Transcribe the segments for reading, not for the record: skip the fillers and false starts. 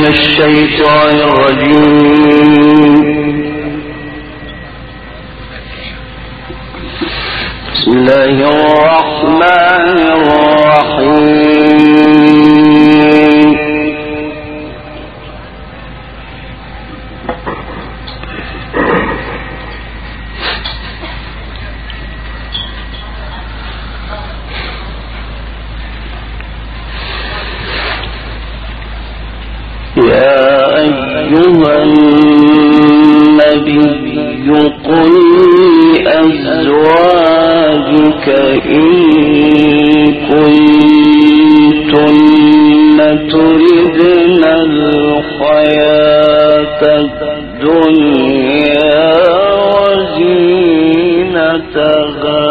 الشيطان الرجيم. بسم الله الرحمن الرحيم. يا أيها النبي قل لأزواجك إن كنتن تردن الحياة الدنيا وزينتها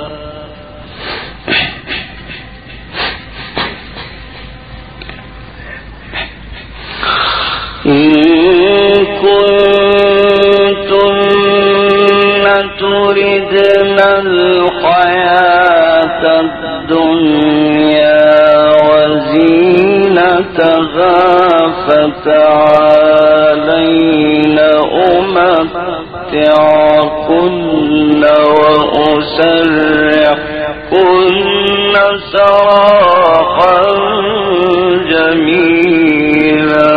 إن كنتن تردن الحياة الدنيا وزينتها فتعالين أمتعكن وأسرحكن سراحا جميلا.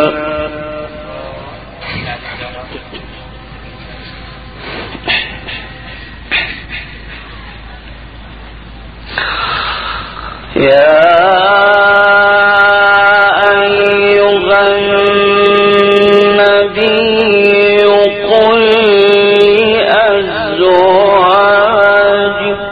يا أيها النبي قل لأزواجك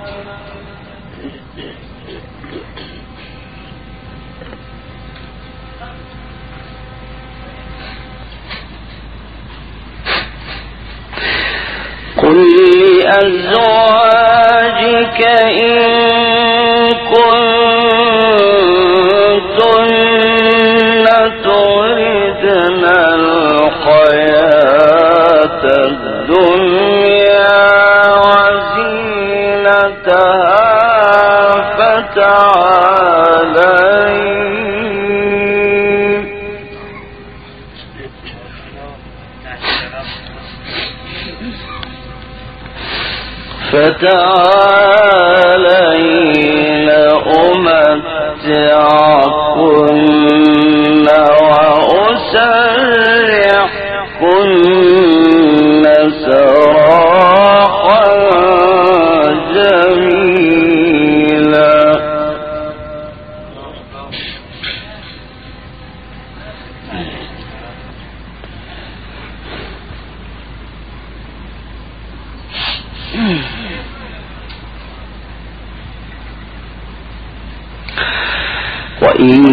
إن كنتن تردن الحياة الدنيا وزينتها فتعالين أمتعكن وأسرحكن سراحا جميلا. وإن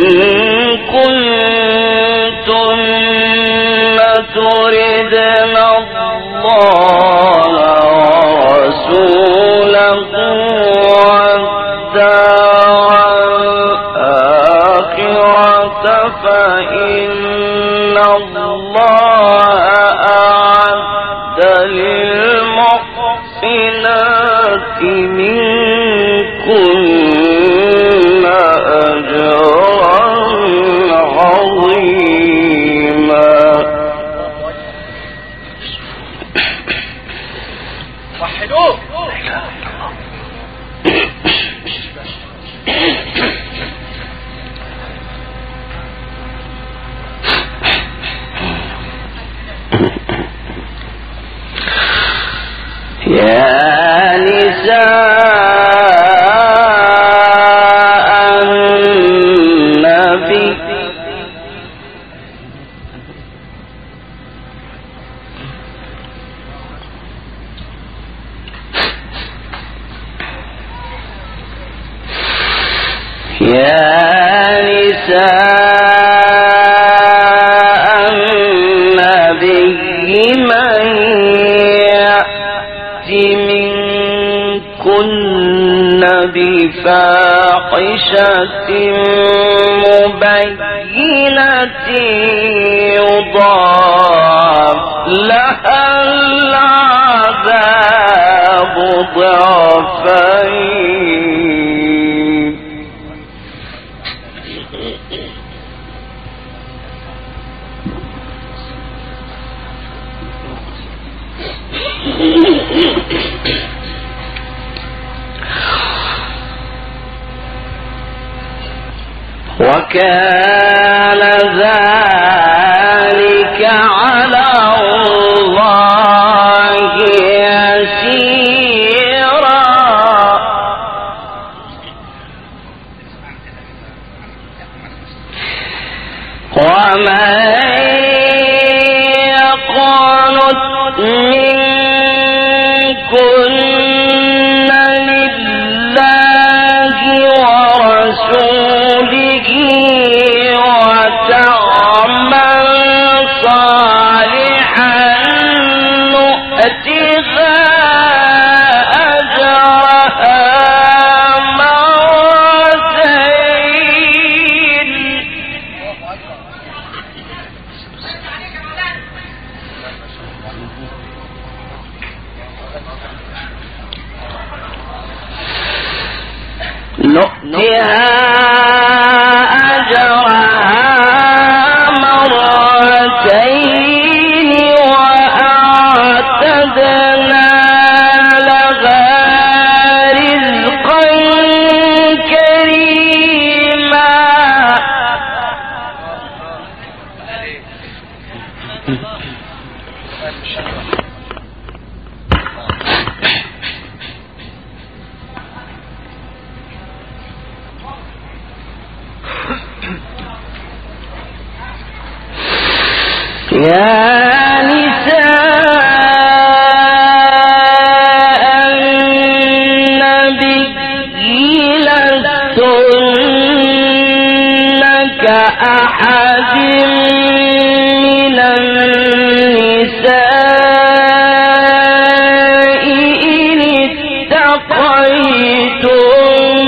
كنتن تردن الله ورسوله والدار الآخرة فإن الله أعد للمحسنات منكن يا نساء النبي من يأتي منكن بفاحشة مبينة يضاعف لها العذاب ضعفين وكان ذلك على الله يسيرا. ومن يقنت منكن لله ورسوله وتعمل صالحا نؤتها أجرها مرتين. نؤتها أجرها مرتين وأعتدنا لها رزقا كريما. يا نساء النبي لستن كأحد من النساء إن اتقيتن.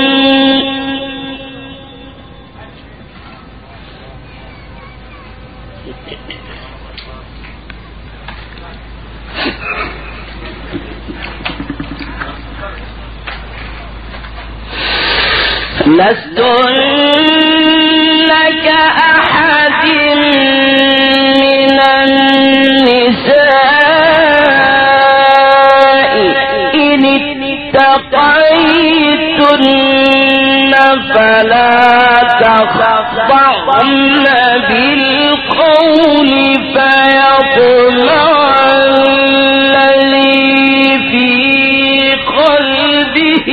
لستن كأحد من النساء إن اتقيتن فلا تخضعن بالقول فيطمع الذي في قلبه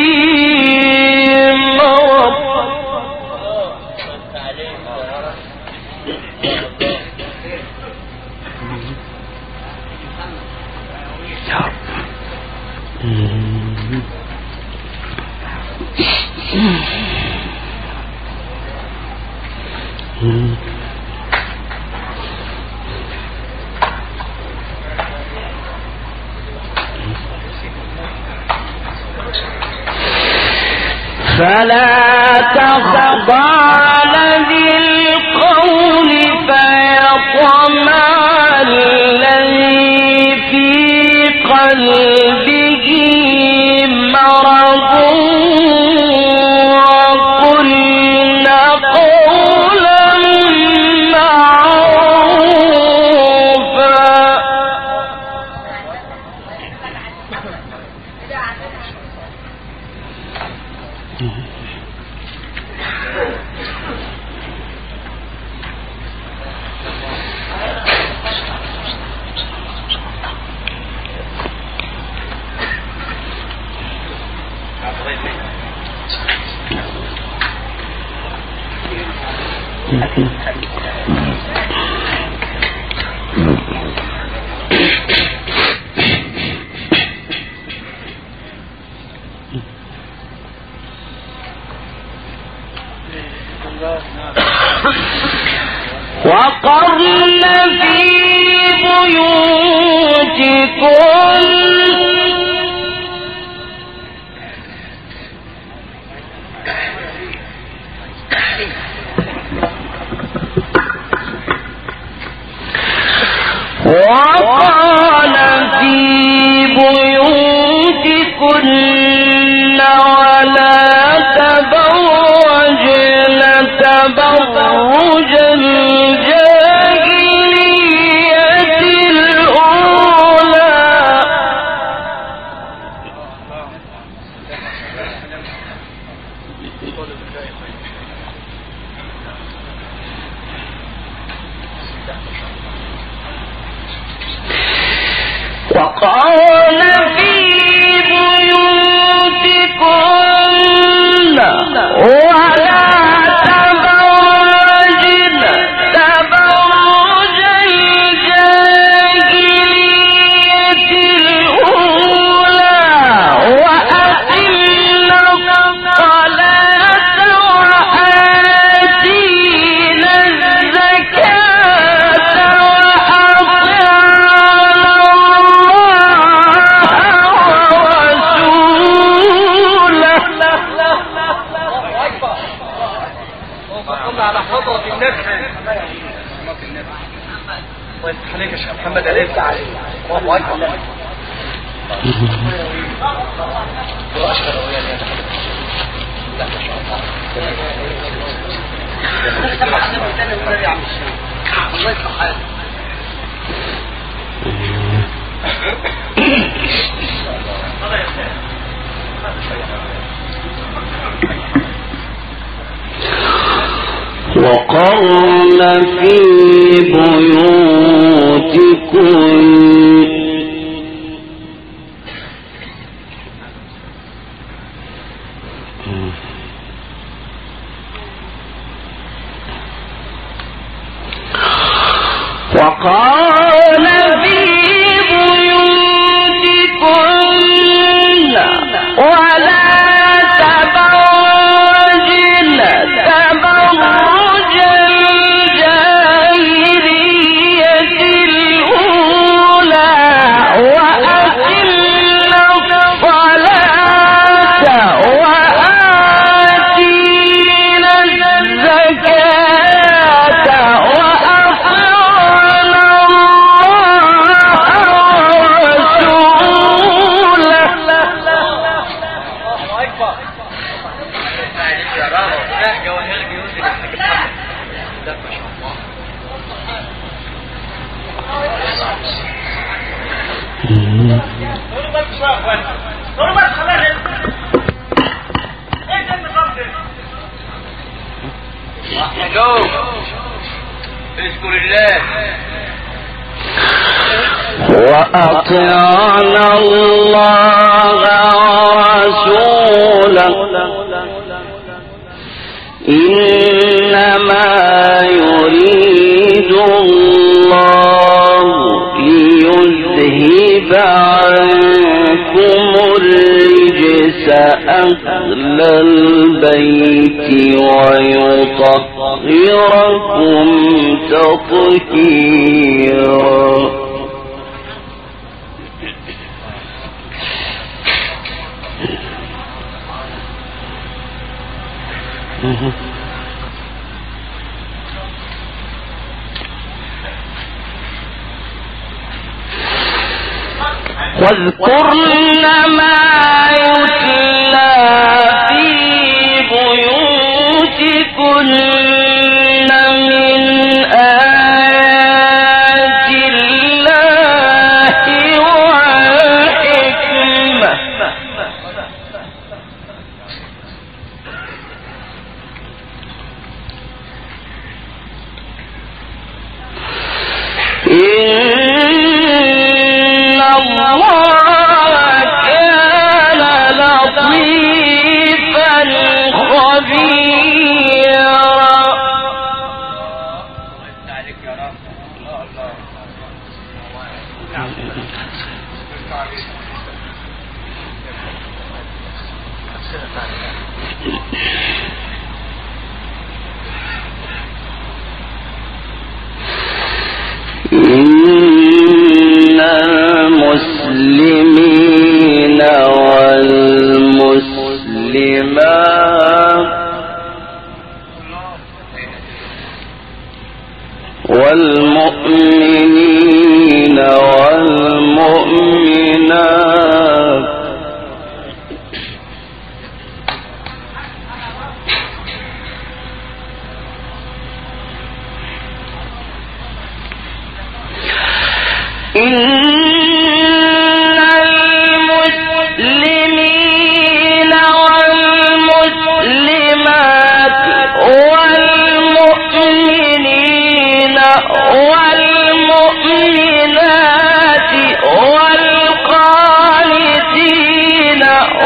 فلا تخضعن بالقول فيطمع الذي في قلبه مرض وقلن قولا معروفا. وقرن في بيوتكن وقال في بيوتكن ولا تبرجن تبرج الجاهلية الأولى. محمد عليه تعالى الله أكبر وأشهد أن لا إله إلا وقرن في بيوتكن وقال في بيوتكن ولا تبرجن تبرج الجاهلية الأولى وأقمنا الصلاة وآتينا الزكاة وأطعنا اذكر الله وأطعنا الله ورسوله إنما يريد الله ليذهب عنكم الرجس أهل البيت ويطهركم تطهيرا واذكرن ما يتلى في بيوتكن من آيات الله والحكمة إن الله كان لطيفا خبيرا إن المسلمين والمسلمات والمؤمنين والمؤمنات إن المسلمين والمسلمات والمؤمنين والمؤمنات والقانتين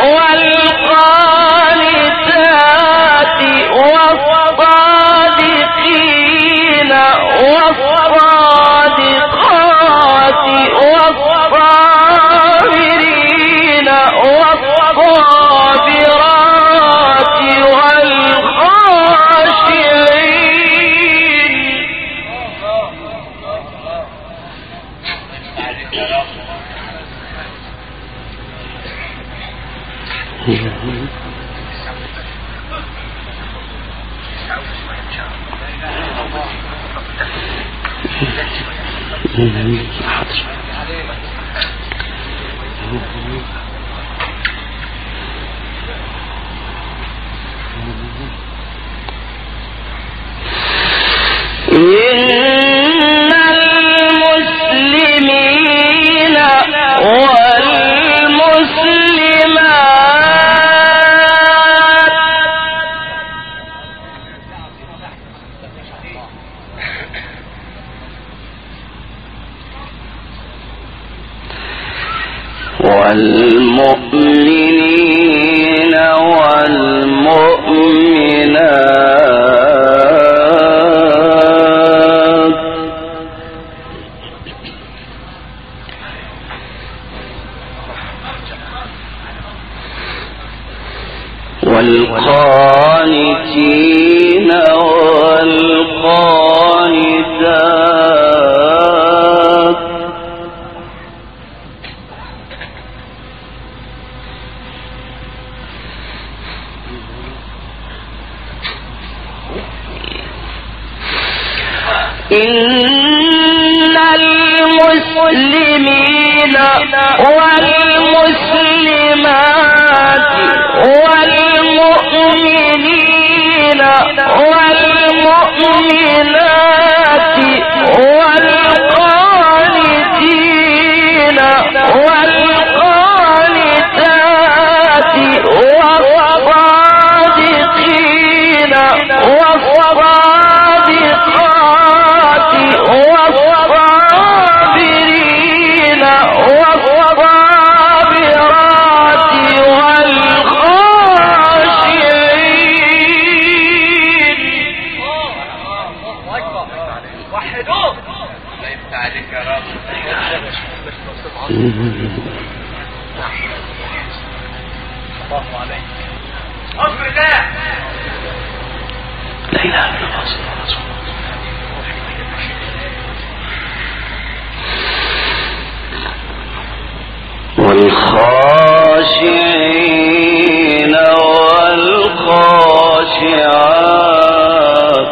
والقانتات والصادقين والصادقات والصابرين والصابرات والخاشعين والمؤمنين والمؤمنات والقانتين والقانتات إن المسلمين والمسلمات والمؤمنين والمؤمنات والقانتين والقانتات والصادقين والصادقات والصابرين والصابرات والخاشعين. وحدوه لا يفتح عليك يا رب. الله عليك أمر الله. لا إله إلا الله صلى الله عليه وسلم. والخاشعين والخاشعات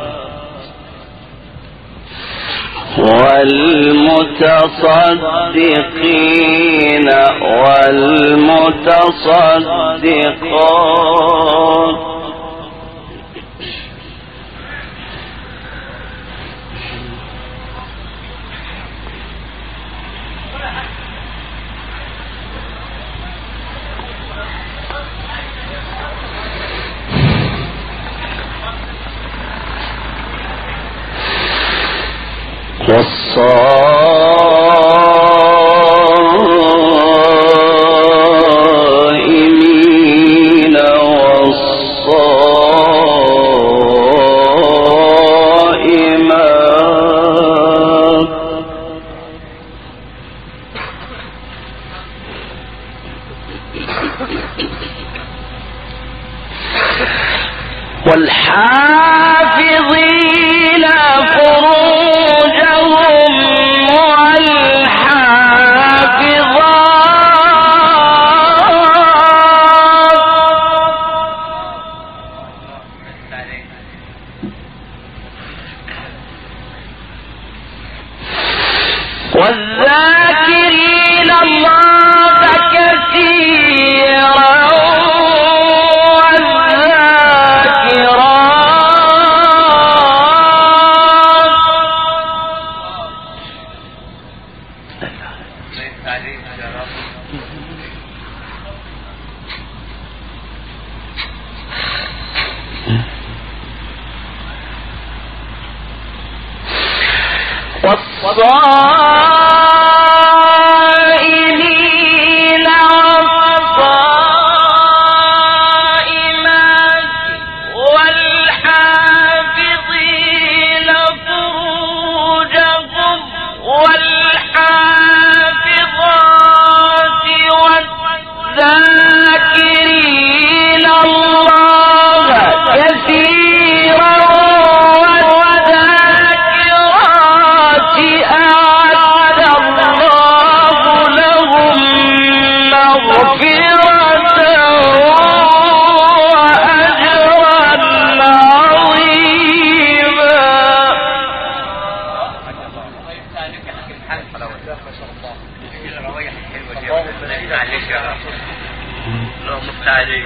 والمتصدقين والمتصدقات والصائمين والصائمات والحافظين فروجهم والذاكرين الله كثيرا والصائمين والصائمات والحافظين فروجهم والحافظات والذاكرين الله كثيرا والذاكرات أعد عليك يا رب. اللهم افتح عليك.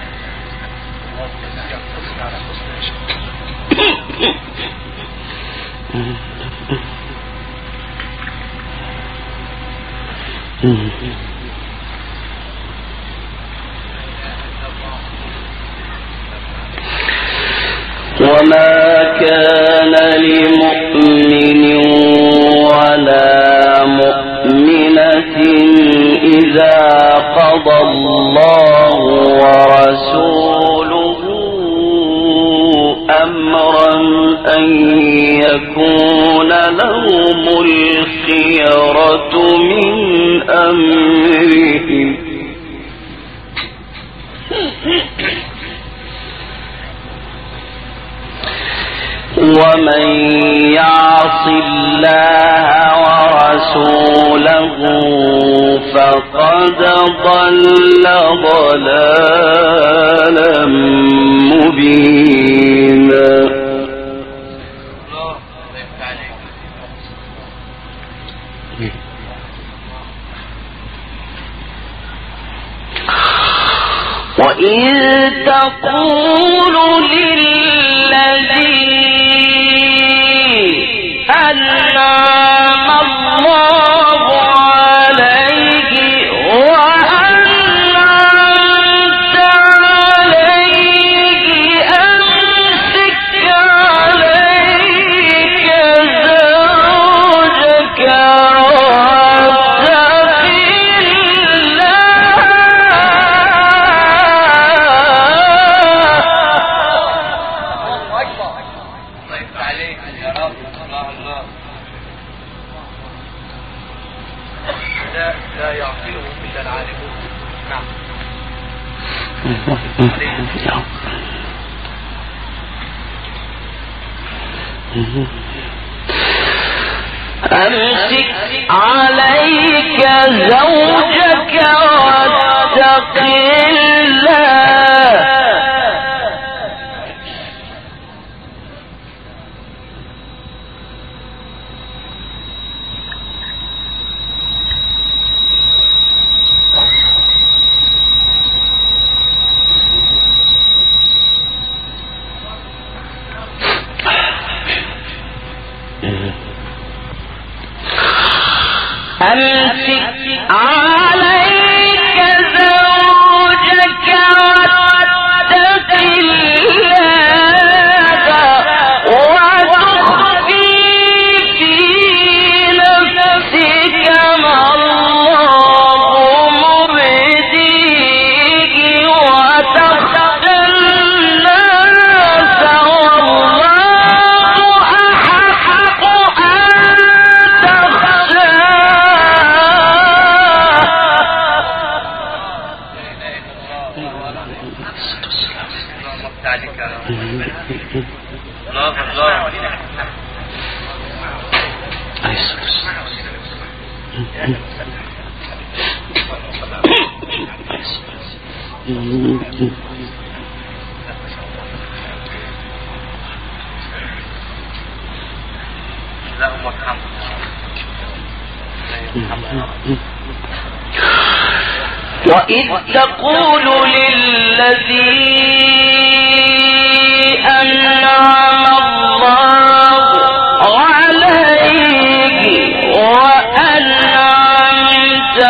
وما كان لمؤمن ولا مؤمنة إذا قضى الله ورسوله أمرا أن يكون لهم الخيرة من أمرهم ومن يعص الله ورسوله فقد ضل ضلالا مبينا. وإذ تقول للذي أنعم الله عليه وأنعمت عليه أمسك عليك زوجك واتق لا يعقله إلا العالمون. نعم. أمسك عليك زوجك واتق الله أمسك عليك زوجك واتق الله وتخفي في نفسك ما الله مبديه وتخشى الناس والله أحق أن وإذ تقول للذي أنعم الله عليه وأنعمت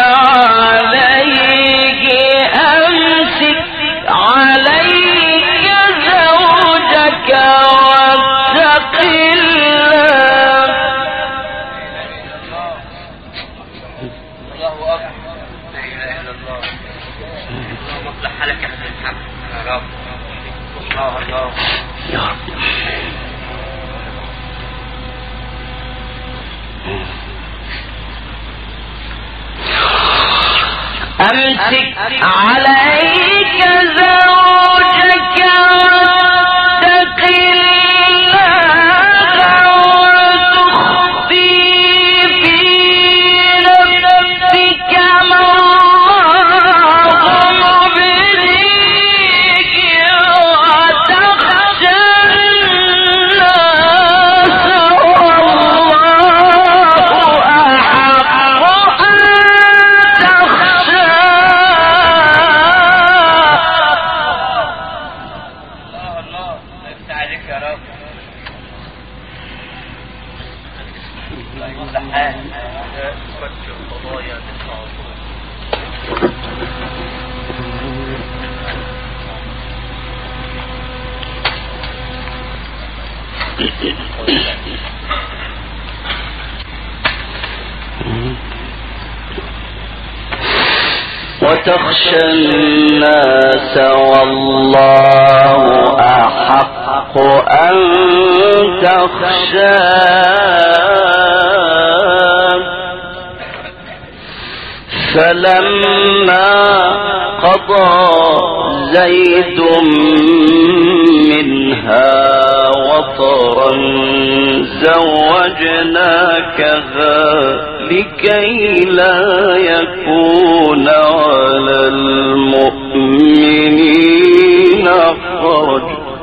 عليه أمسك عليك زوجك واتق الله. الله أكبر. لا إله إلا الله. اللهم اصلح حالك يا محمد يا رب. الله يا رب. أمسك عليك زوجك واتق الله وتخفي في نفسك ما الله مبديه وتخشى الناس والله أحق أن تخشى وتخشى الناس والله أحق أن تخشاه. فلما قضى زيد منها وطرا زوجناكها لكي لا يكون على المؤمنين حرج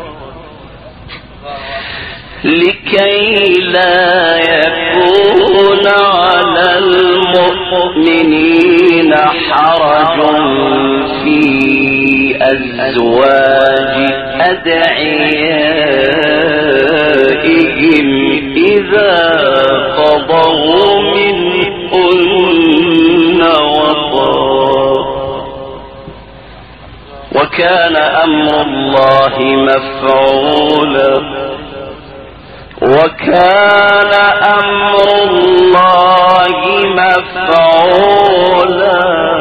في أزواج أدعيائهم إذا قضوا منهن وطرا وكان أمر الله مفعولا وكان أمر الله مفعولا.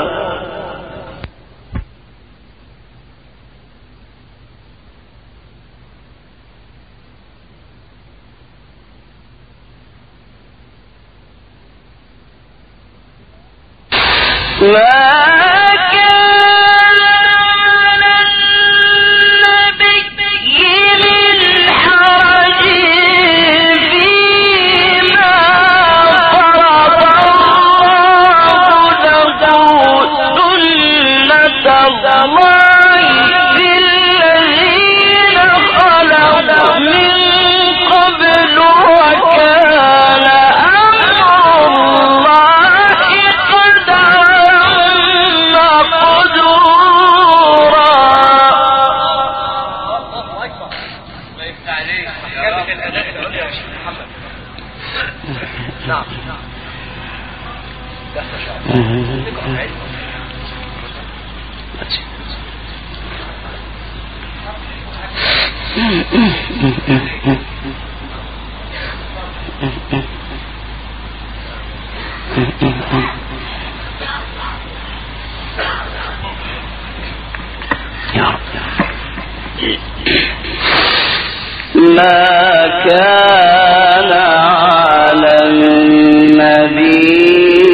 ما كان على النبي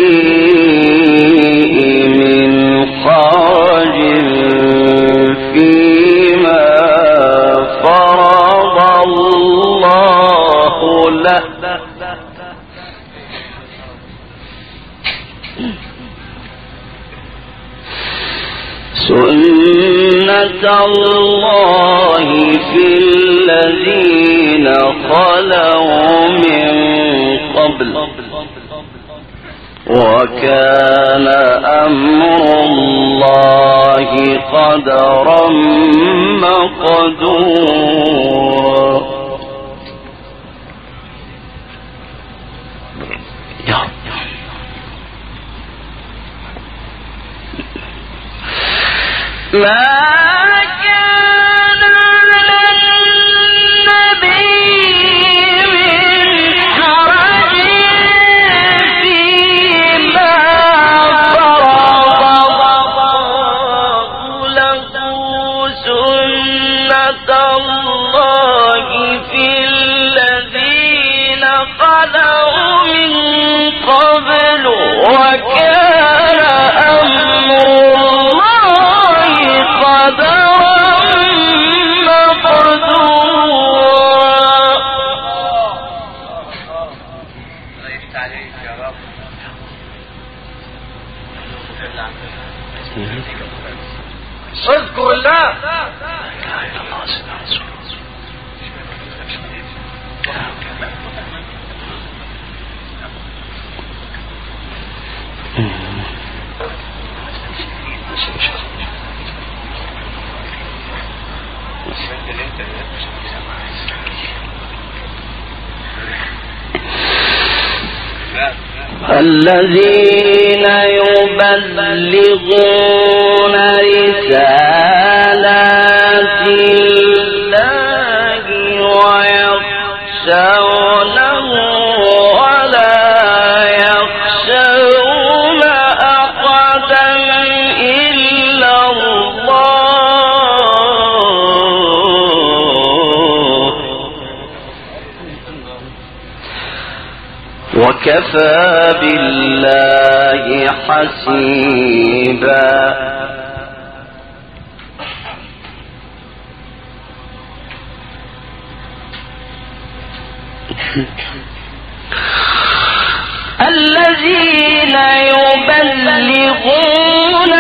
من حرج فيما فرض الله له سنة الله في الذين خلوا من قبل وكان أمر الله قدرا مقدورا. ما كان على النبي من حرج فيما فرض الله له سنة الله في الذين خلوا من قبل وكان أمر اذكر الله الذين يبلغون رسالات الله ويخشونه ولا يخشون أحدا وكفى بالله حسيبا الذين يبلغون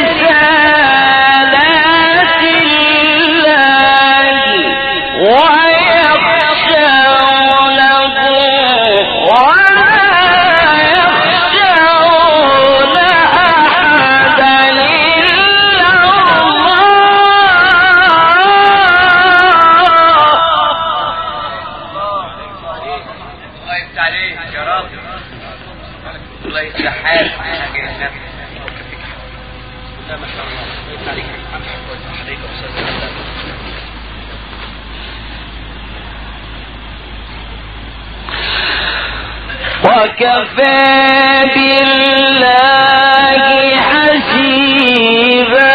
رسالات الله ويخشونه ولا يخشون أحدا إلا الله يفتح حالك حاجة النبي. لا ما شاء الله يفتح عليك عليك أستاذ. وكفى بالله حسيبا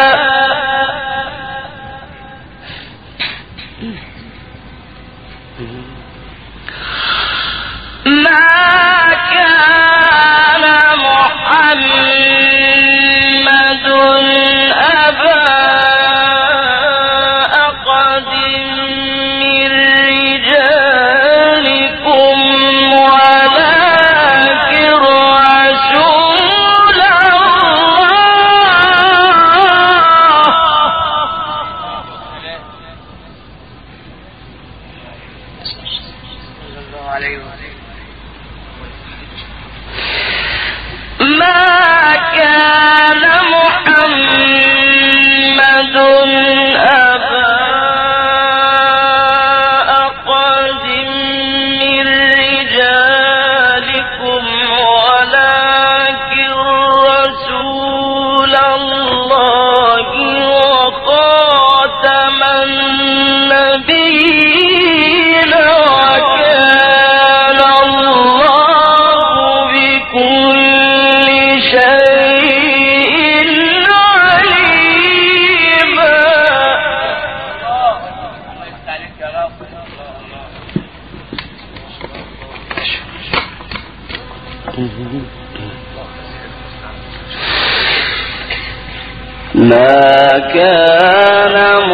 ما كان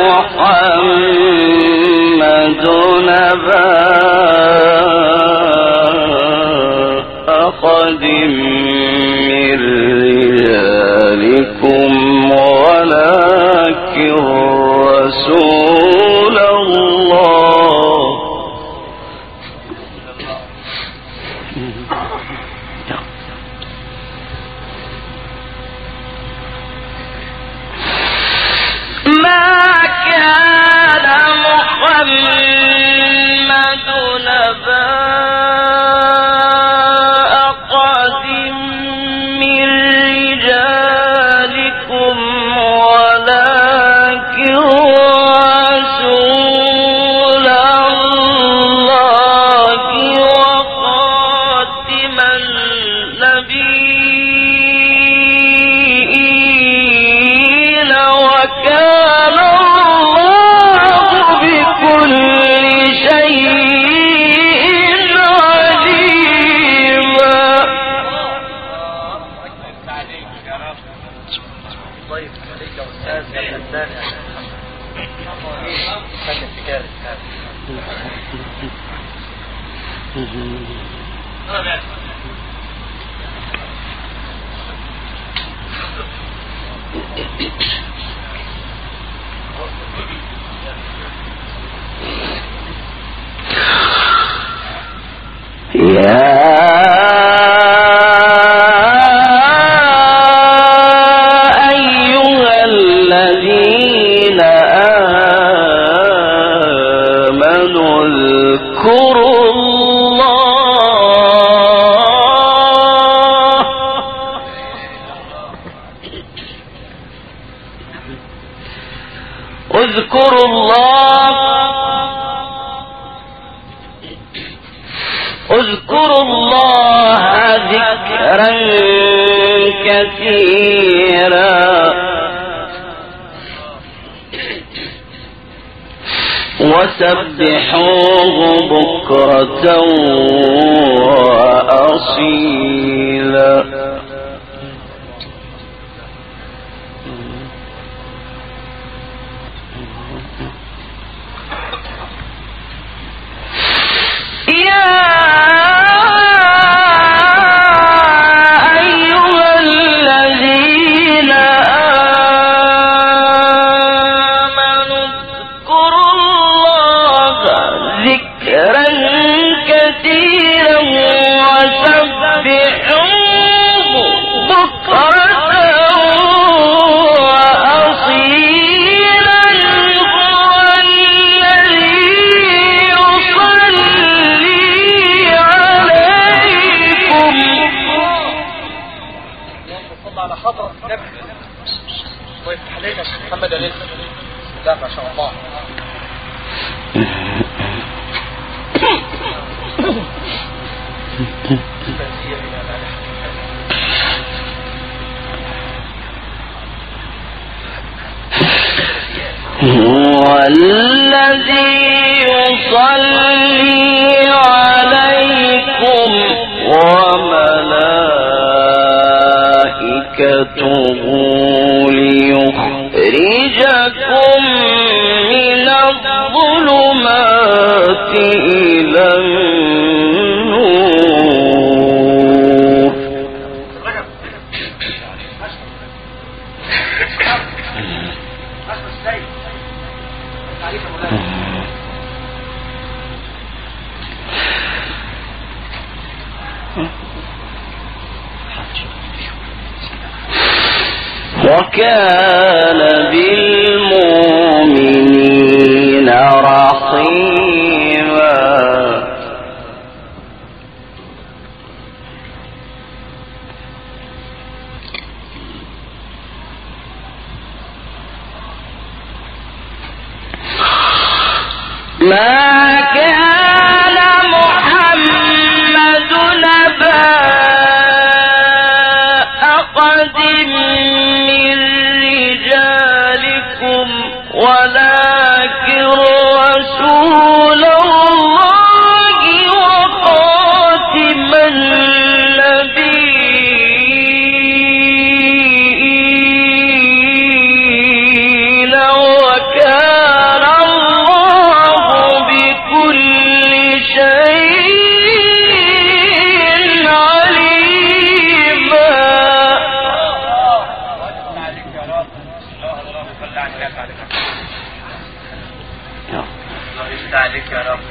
محمد أبا أحد من رجالكم ولكن رسول الله ما كان محمد أبا أحد من رجالكم ولكن رسول الله وخاتم النبيين وكان الله بكل شيء عليما. طيب عليك يا أستاذ يا فنان. أيها الذين آمنوا اذكروا الله اذكروا الله ذكرا كثيرا وسبحوه بكرة أصيلا. محمد عليه لا ما شاء الله. هو الذي يصلي عليكم وملائكته ليخرجكم من الظلمات إلى النور. وكان بالمؤمنين رحيما. ما كان محمد نبا أحد من رجالكم ولكن رسول الله وخاتم النبيين وكان الله بكل شيء عليما. الله يفتح عليك يا رب.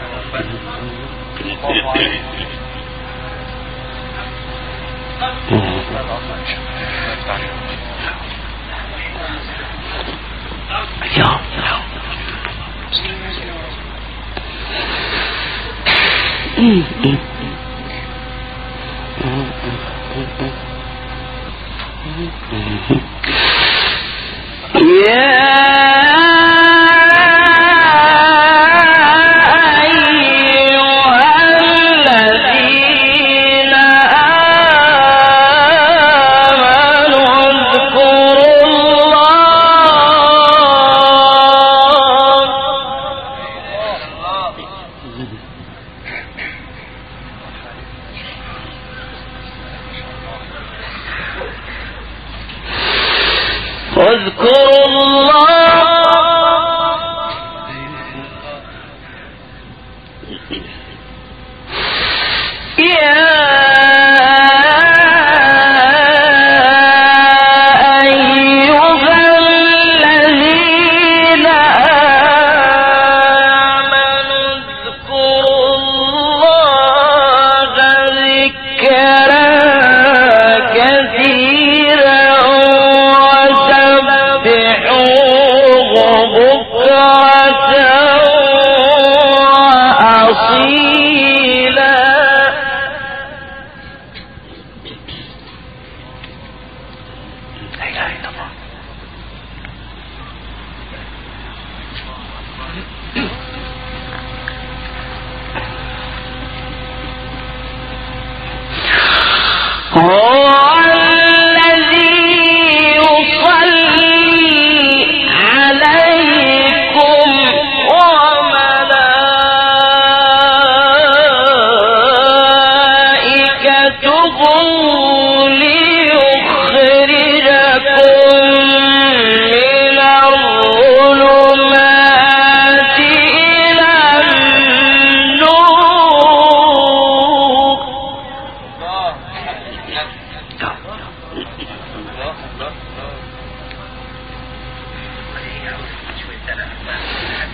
واذكروا الله يا أيها الذين آمنوا اذكروا الله ذكرا كثيرا وسبحوه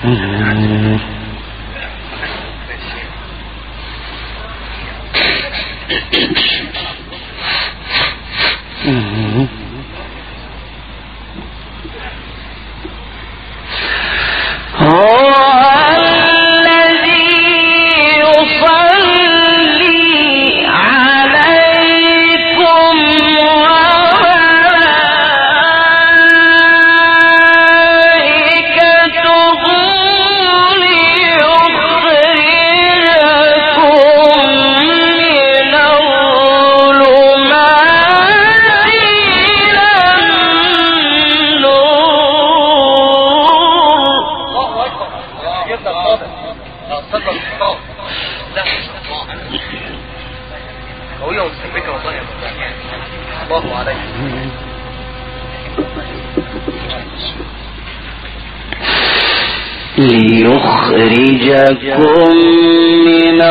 ليخرجكم من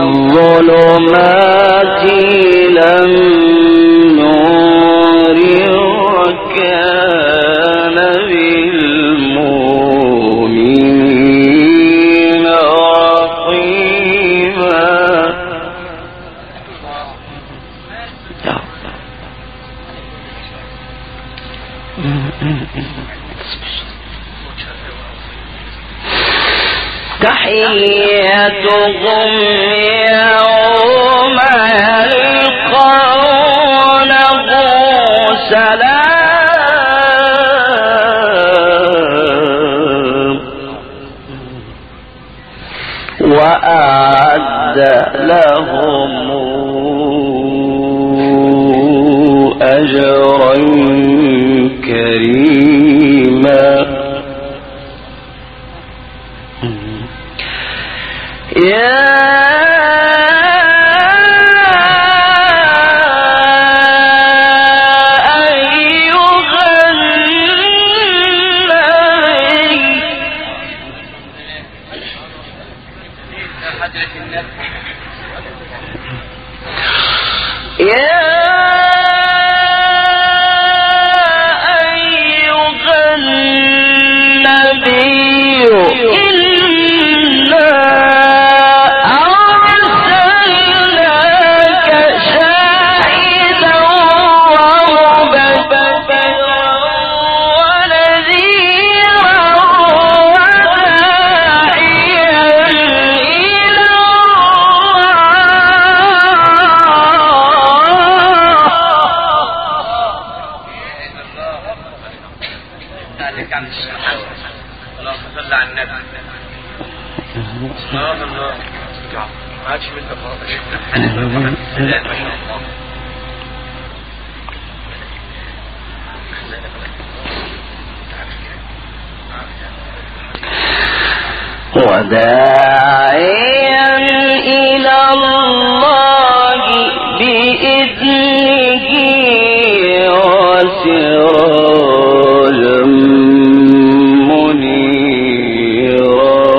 الظلمات إلى النور وكان بالمؤمنين رحيما. تحيتهم يوم يلقونه سلام وأعد لهم أجرا كريما. وداعيا إلى الله بإذنه وسراجا منيرا.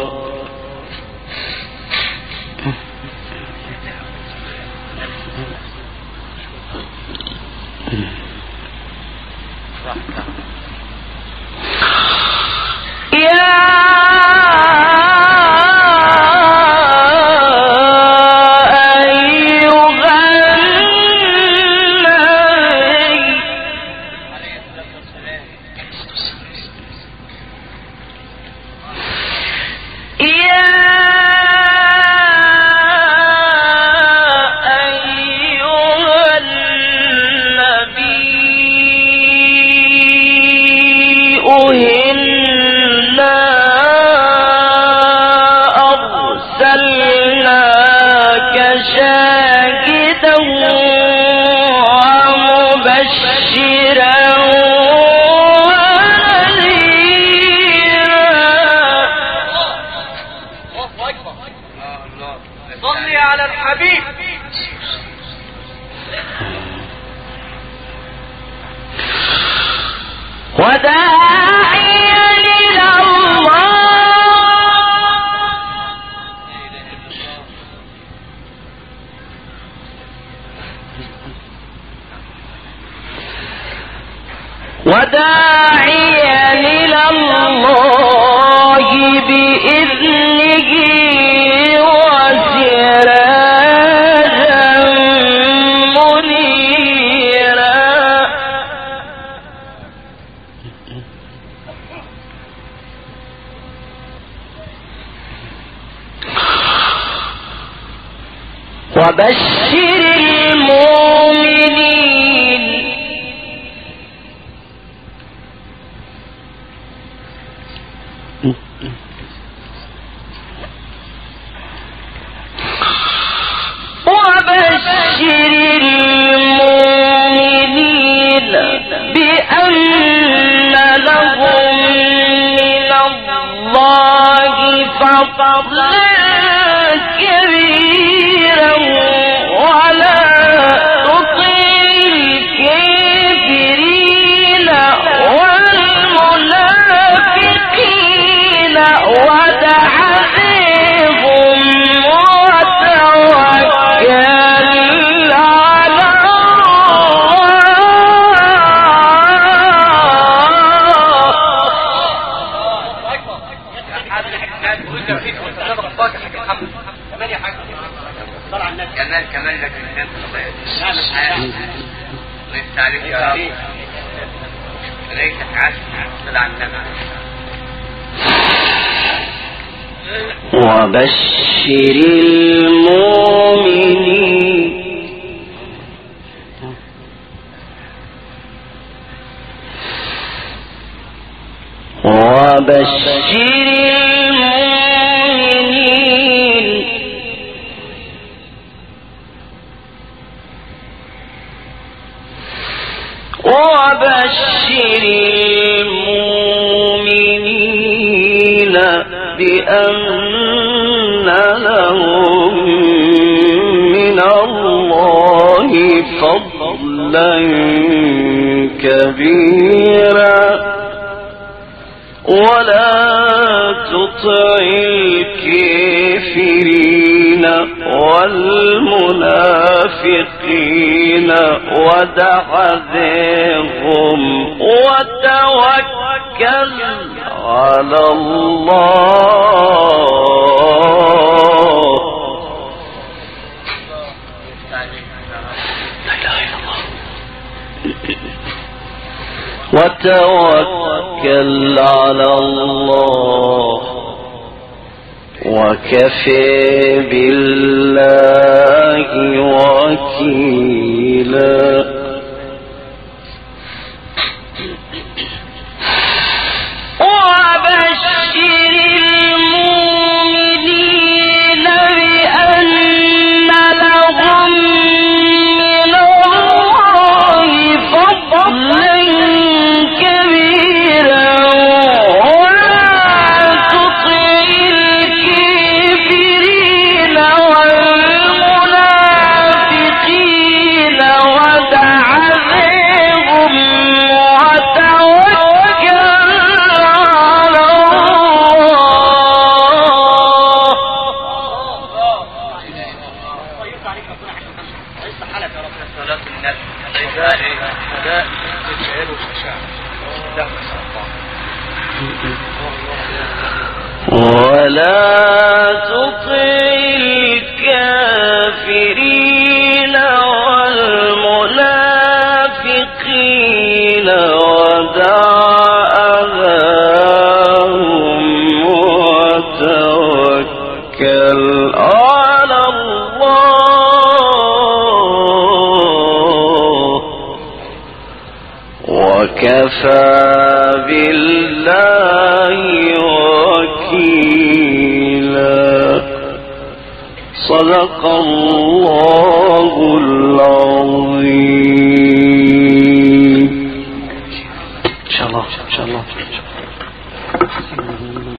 صلي على الحبيب. وداعيا إلى الله وداعيا إلى الله بإذنه وسراجا منيرا وبشر المؤمنين بأن لهم من الله فضلا كبيرا ولا تطع الكافرين والمنافقين ودع عليهم وتوكل على كمان لك الناس ليس عليك يا رب ليتك عاشق طلع النبي وبشر المؤمنين وبشر المؤمنين بأن لهم من الله فضلا كبيرا ولا تطع الكافرين والمنافقين ودع ذاهم وتوكل على الله. وتوكل على الله وكفى بالله وكيلا. ولا تطع الكافرين والمنافقين ودع أذاهم وتوكل على الله وكفى بالله وكيلا. صدق الله العظيم. إن شاء الله